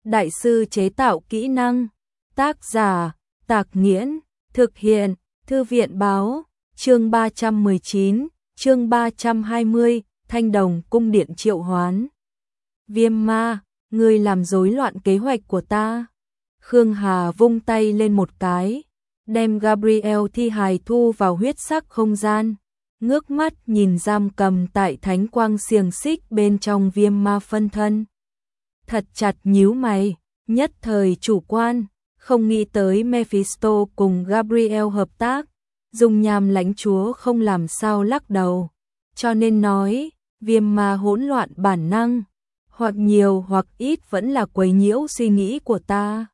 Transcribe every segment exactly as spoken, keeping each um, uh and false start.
đại sư chế tạo kỹ năng. Tác giả, Tạc Nghiễn, thực hiện, Thư viện báo, chương ba trăm mười chín, chương ba trăm hai mươi, Thanh Đồng cung điện triệu hoán. Viêm ma, ngươi làm rối loạn kế hoạch của ta. Khương Hà vung tay lên một cái, đem Gabriel thi hài thu vào huyết sắc không gian, ngước mắt nhìn giam cầm tại thánh quang xiềng xích bên trong viêm ma phân thân. Thật chặt nhíu mày, nhất thời chủ quan, không nghĩ tới Mephisto cùng Gabriel hợp tác, dung nham lãnh chúa không làm sao lắc đầu, cho nên nói, viêm ma hỗn loạn bản năng, hoặc nhiều hoặc ít vẫn là quấy nhiễu suy nghĩ của ta.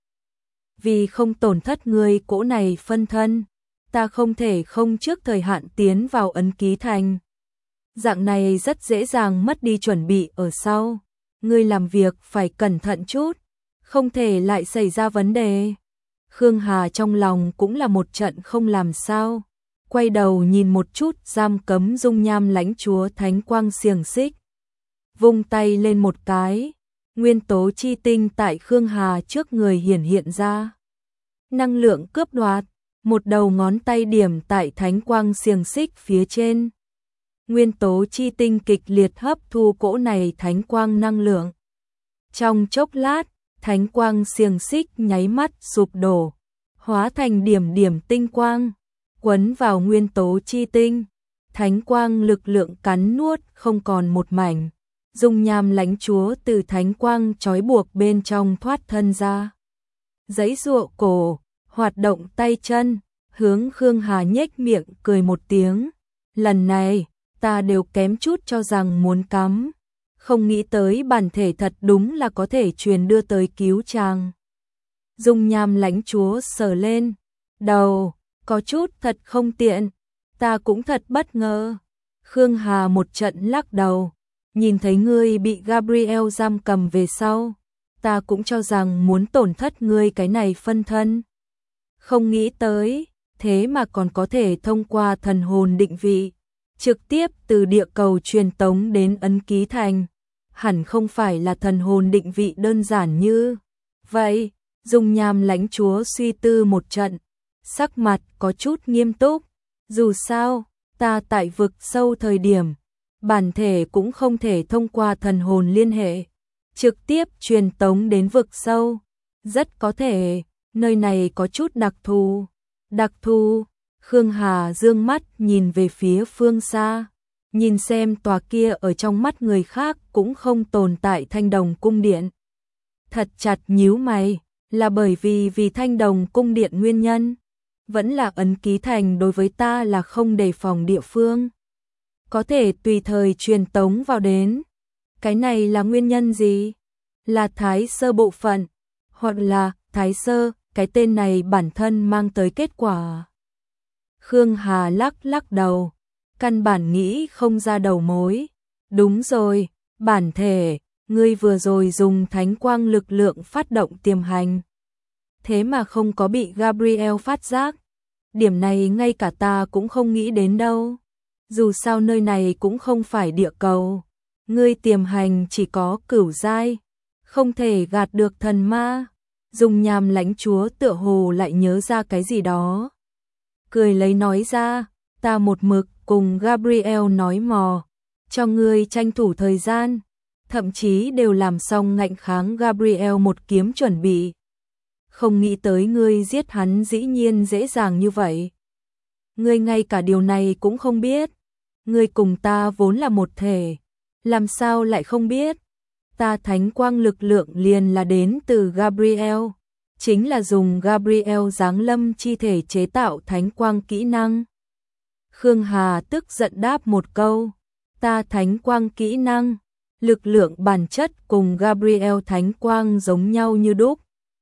Vì không tổn thất ngươi cỗ này phân thân, ta không thể không trước thời hạn tiến vào ấn ký thành. Dạng này rất dễ dàng mất đi chuẩn bị ở sau, ngươi làm việc phải cẩn thận chút, không thể lại xảy ra vấn đề. Khương Hà trong lòng cũng là một trận không làm sao, quay đầu nhìn một chút giam cấm dung nham lãnh chúa thánh quang xiềng xích. Vung tay lên một cái, nguyên tố chi tinh tại Khương Hà trước người hiển hiện ra. Năng lượng cướp đoạt, một đầu ngón tay điểm tại thánh quang xiềng xích phía trên. Nguyên tố chi tinh kịch liệt hấp thu cỗ này thánh quang năng lượng. Trong chốc lát, thánh quang xiềng xích nháy mắt sụp đổ, hóa thành điểm điểm tinh quang, quấn vào nguyên tố chi tinh. Thánh quang lực lượng cắn nuốt không còn một mảnh. Dung nham lãnh chúa từ thánh quang trói buộc bên trong thoát thân ra. Giãy giụa cổ, hoạt động tay chân, hướng Khương Hà nhếch miệng cười một tiếng. Lần này, ta đều kém chút cho rằng muốn cắm. Không nghĩ tới bản thể thật đúng là có thể truyền đưa tới cứu chàng. Dung nham lãnh chúa sờ lên đầu, có chút thật không tiện, ta cũng thật bất ngờ. Khương Hà một trận lắc đầu, nhìn thấy ngươi bị Gabriel giam cầm về sau, ta cũng cho rằng muốn tổn thất ngươi cái này phân thân. Không nghĩ tới, thế mà còn có thể thông qua thần hồn định vị, trực tiếp từ địa cầu truyền tống đến ấn ký thành. Hẳn không phải là thần hồn định vị đơn giản như vậy. Dung nham lãnh chúa suy tư một trận, sắc mặt có chút nghiêm túc. Dù sao, ta tại vực sâu thời điểm, bản thể cũng không thể thông qua thần hồn liên hệ, trực tiếp truyền tống đến vực sâu. Rất có thể, nơi này có chút đặc thù. Đặc thù, Khương Hà dương mắt nhìn về phía phương xa, nhìn xem tòa kia ở trong mắt người khác cũng không tồn tại Thanh Đồng cung điện. Thật chặt nhíu mày, là bởi vì vì Thanh Đồng cung điện nguyên nhân, vẫn là ấn ký thành đối với ta là không đề phòng địa phương, có thể tùy thời truyền tống vào đến. Cái này là nguyên nhân gì? Là Thái Sơ bộ phận, hoặc là Thái Sơ, cái tên này bản thân mang tới kết quả. Khương Hà lắc lắc đầu, căn bản nghĩ không ra đầu mối. Đúng rồi, bản thể, ngươi vừa rồi dùng thánh quang lực lượng phát động tiềm hành, thế mà không có bị Gabriel phát giác. Điểm này ngay cả ta cũng không nghĩ đến đâu. Dù sao nơi này cũng không phải địa cầu, ngươi tiềm hành chỉ có cửu giai, không thể gạt được thần ma. Dung nham lãnh chúa tựa hồ lại nhớ ra cái gì đó, cười lấy nói ra, ta một mực cùng Gabriel nói mò, cho ngươi tranh thủ thời gian, thậm chí đều làm xong ngạnh kháng Gabriel một kiếm chuẩn bị. Không nghĩ tới ngươi giết hắn dĩ nhiên dễ dàng như vậy. Ngươi ngay cả điều này cũng không biết. Ngươi cùng ta vốn là một thể, làm sao lại không biết? Ta thánh quang lực lượng liền là đến từ Gabriel, chính là dùng Gabriel giáng lâm chi thể chế tạo thánh quang kỹ năng. Khương Hà tức giận đáp một câu, ta thánh quang kỹ năng, lực lượng bản chất cùng Gabriel thánh quang giống nhau như đúc.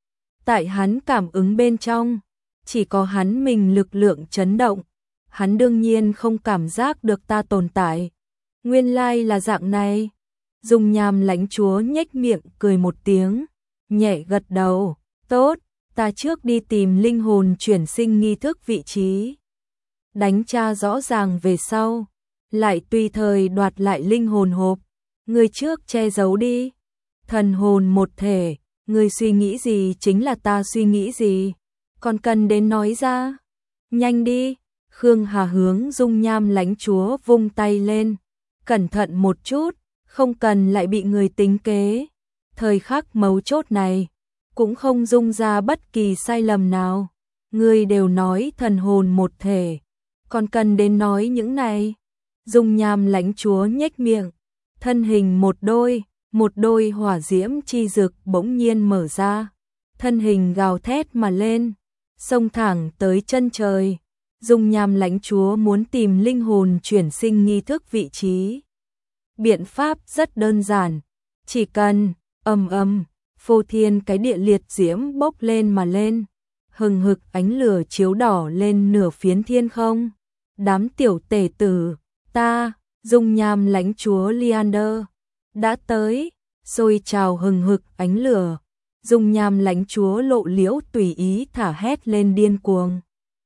Tại hắn cảm ứng bên trong, chỉ có hắn mình lực lượng chấn động, hắn đương nhiên không cảm giác được ta tồn tại. Nguyên lai là dạng này. Dung nham lãnh chúa nhếch miệng cười một tiếng, nhẹ gật đầu, tốt, ta trước đi tìm linh hồn chuyển sinh nghi thức vị trí. Đánh tra rõ ràng về sau, lại tùy thời đoạt lại linh hồn hộp. Người trước che giấu đi. Thần hồn một thể, Người suy nghĩ gì chính là ta suy nghĩ gì, còn cần đến nói ra. Nhanh đi. Khương Hà hướng dung nham lãnh chúa vung tay lên. Cẩn thận một chút, không cần lại bị người tính kế. Thời khắc mấu chốt này, cũng không dung ra bất kỳ sai lầm nào. Người đều nói thần hồn một thể, còn cần đến nói những này. Dung nham lãnh chúa nhếch miệng, thân hình một đôi, một đôi hỏa diễm chi dực bỗng nhiên mở ra. Thân hình gào thét mà lên, xông thẳng tới chân trời. Dung nham lãnh chúa muốn tìm linh hồn chuyển sinh nghi thức vị trí. Biện pháp rất đơn giản, chỉ cần ầm ầm, phô thiên cái địa liệt diễm bốc lên mà lên, hừng hực ánh lửa chiếu đỏ lên nửa phiến thiên không. Đám tiểu tể tử, ta, dung nham lãnh chúa Liander, đã tới, sôi trào hừng hực ánh lửa. Dung nham lãnh chúa lộ liễu tùy ý thả hét lên điên cuồng.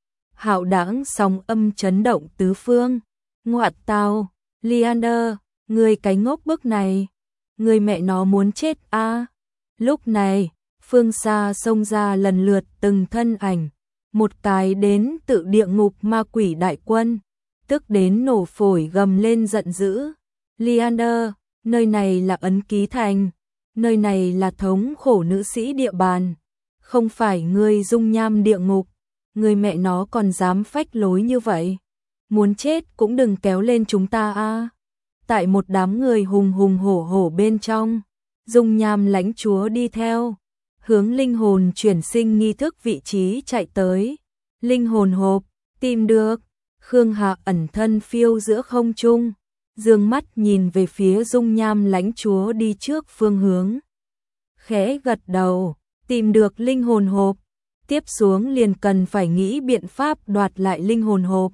Hạo đãng sóng âm chấn động tứ phương. Ngoạt tao, Liander, người cái ngốc bức này, người mẹ nó muốn chết a. À. Lúc này, phương xa xông ra lần lượt từng thân ảnh, một cái đến tự địa ngục ma quỷ đại quân, tức đến nổ phổi gầm lên giận dữ. Liander, nơi này là ấn ký thành, nơi này là thống khổ nữ sĩ địa bàn, không phải ngươi dung nham địa ngục, người mẹ nó còn dám phách lối như vậy. Muốn chết cũng đừng kéo lên chúng ta a. À. Tại một đám người hùng hùng hổ hổ bên trong, dung nham lãnh chúa đi theo, hướng linh hồn chuyển sinh nghi thức vị trí chạy tới. Linh hồn hộp, tìm được. Khương Hà ẩn thân phiêu giữa không trung, dương mắt nhìn về phía dung nham lãnh chúa đi trước phương hướng. Khẽ gật đầu, tìm được linh hồn hộp, tiếp xuống liền cần phải nghĩ biện pháp đoạt lại linh hồn hộp.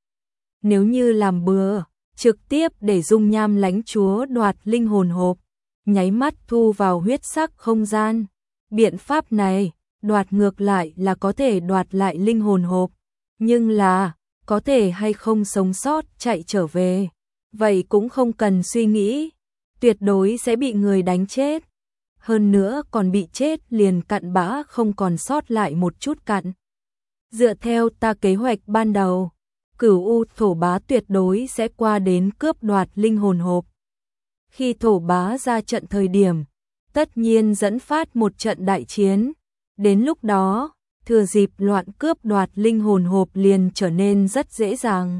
Nếu như làm bừa, trực tiếp để dung nham lãnh chúa đoạt linh hồn hộp, nháy mắt thu vào huyết sắc không gian. Biện pháp này, đoạt ngược lại là có thể đoạt lại linh hồn hộp, nhưng là, có thể hay không sống sót chạy trở về, vậy cũng không cần suy nghĩ, tuyệt đối sẽ bị người đánh chết. Hơn nữa còn bị chết liền cặn bã không còn sót lại một chút cặn. Dựa theo ta kế hoạch ban đầu, Cửu U thổ bá tuyệt đối sẽ qua đến cướp đoạt linh hồn hộp. Khi thổ bá ra trận thời điểm, tất nhiên dẫn phát một trận đại chiến. Đến lúc đó, thừa dịp loạn cướp đoạt linh hồn hộp liền trở nên rất dễ dàng.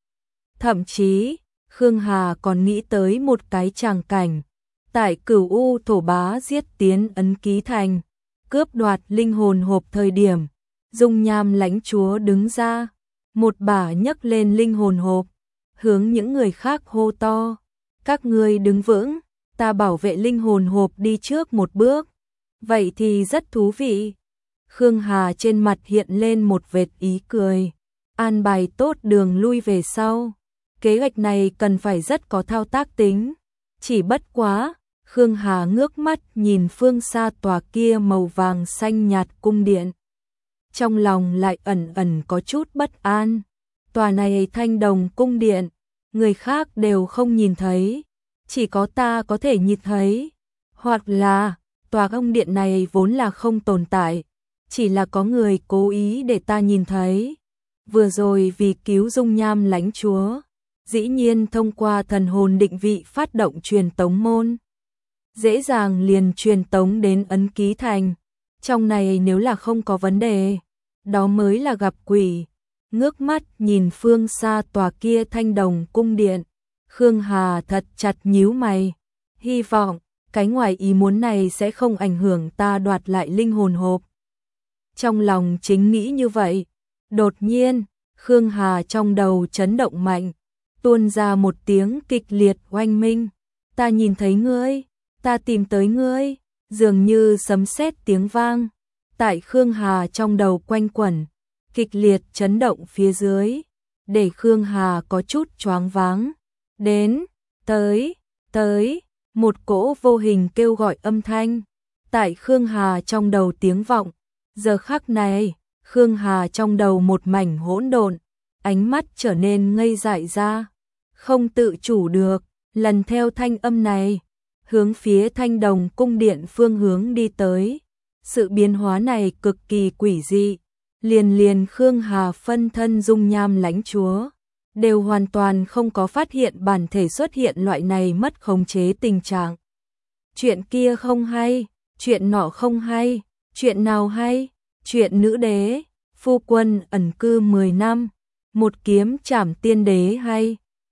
Thậm chí, Khương Hà còn nghĩ tới một cái tràng cảnh. Tại Cửu U thổ bá giết tiến ấn ký thành, cướp đoạt linh hồn hộp thời điểm, dung nham lãnh chúa đứng ra, một bả nhấc lên linh hồn hộp, hướng những người khác hô to. Các ngươi đứng vững, ta bảo vệ linh hồn hộp đi trước một bước. Vậy thì rất thú vị. Khương Hà trên mặt hiện lên một vệt ý cười. An bài tốt đường lui về sau. Kế hoạch này cần phải rất có thao tác tính. Chỉ bất quá, Khương Hà ngước mắt nhìn phương xa tòa kia màu vàng xanh nhạt cung điện. Trong lòng lại ẩn ẩn có chút bất an. Tòa này thanh đồng cung điện, người khác đều không nhìn thấy, chỉ có ta có thể nhìn thấy. Hoặc là, tòa cung điện này vốn là không tồn tại, chỉ là có người cố ý để ta nhìn thấy. Vừa rồi vì cứu dung nham lãnh chúa, dĩ nhiên thông qua thần hồn định vị phát động truyền tống môn. Dễ dàng liền truyền tống đến ấn ký thành. Trong này nếu là không có vấn đề, đó mới là gặp quỷ. Ngước mắt nhìn phương xa tòa kia thanh đồng cung điện, Khương Hà thật chặt nhíu mày. Hy vọng, cái ngoài ý muốn này sẽ không ảnh hưởng ta đoạt lại linh hồn hộp. Trong lòng chính nghĩ như vậy. Đột nhiên, Khương Hà trong đầu chấn động mạnh, tuôn ra một tiếng kịch liệt oanh minh. Ta nhìn thấy ngươi, ta tìm tới ngươi, dường như sấm sét tiếng vang. Tại Khương Hà trong đầu quanh quẩn, kịch liệt chấn động phía dưới, để Khương Hà có chút choáng váng. Đến, tới, tới, một cỗ vô hình kêu gọi âm thanh. Tại Khương Hà trong đầu tiếng vọng, giờ khắc này, Khương Hà trong đầu một mảnh hỗn độn, ánh mắt trở nên ngây dại ra, không tự chủ được, lần theo thanh âm này, hướng phía Thanh Đồng cung điện phương hướng đi tới. Sự biến hóa này cực kỳ quỷ dị, liền liền Khương Hà phân thân dung nham lãnh chúa đều hoàn toàn không có phát hiện bản thể xuất hiện loại này mất khống chế tình trạng. Chuyện kia không hay, chuyện nọ không hay, chuyện nào hay? Chuyện nữ đế, phu quân ẩn cư mười năm, một kiếm trảm tiên đế hay?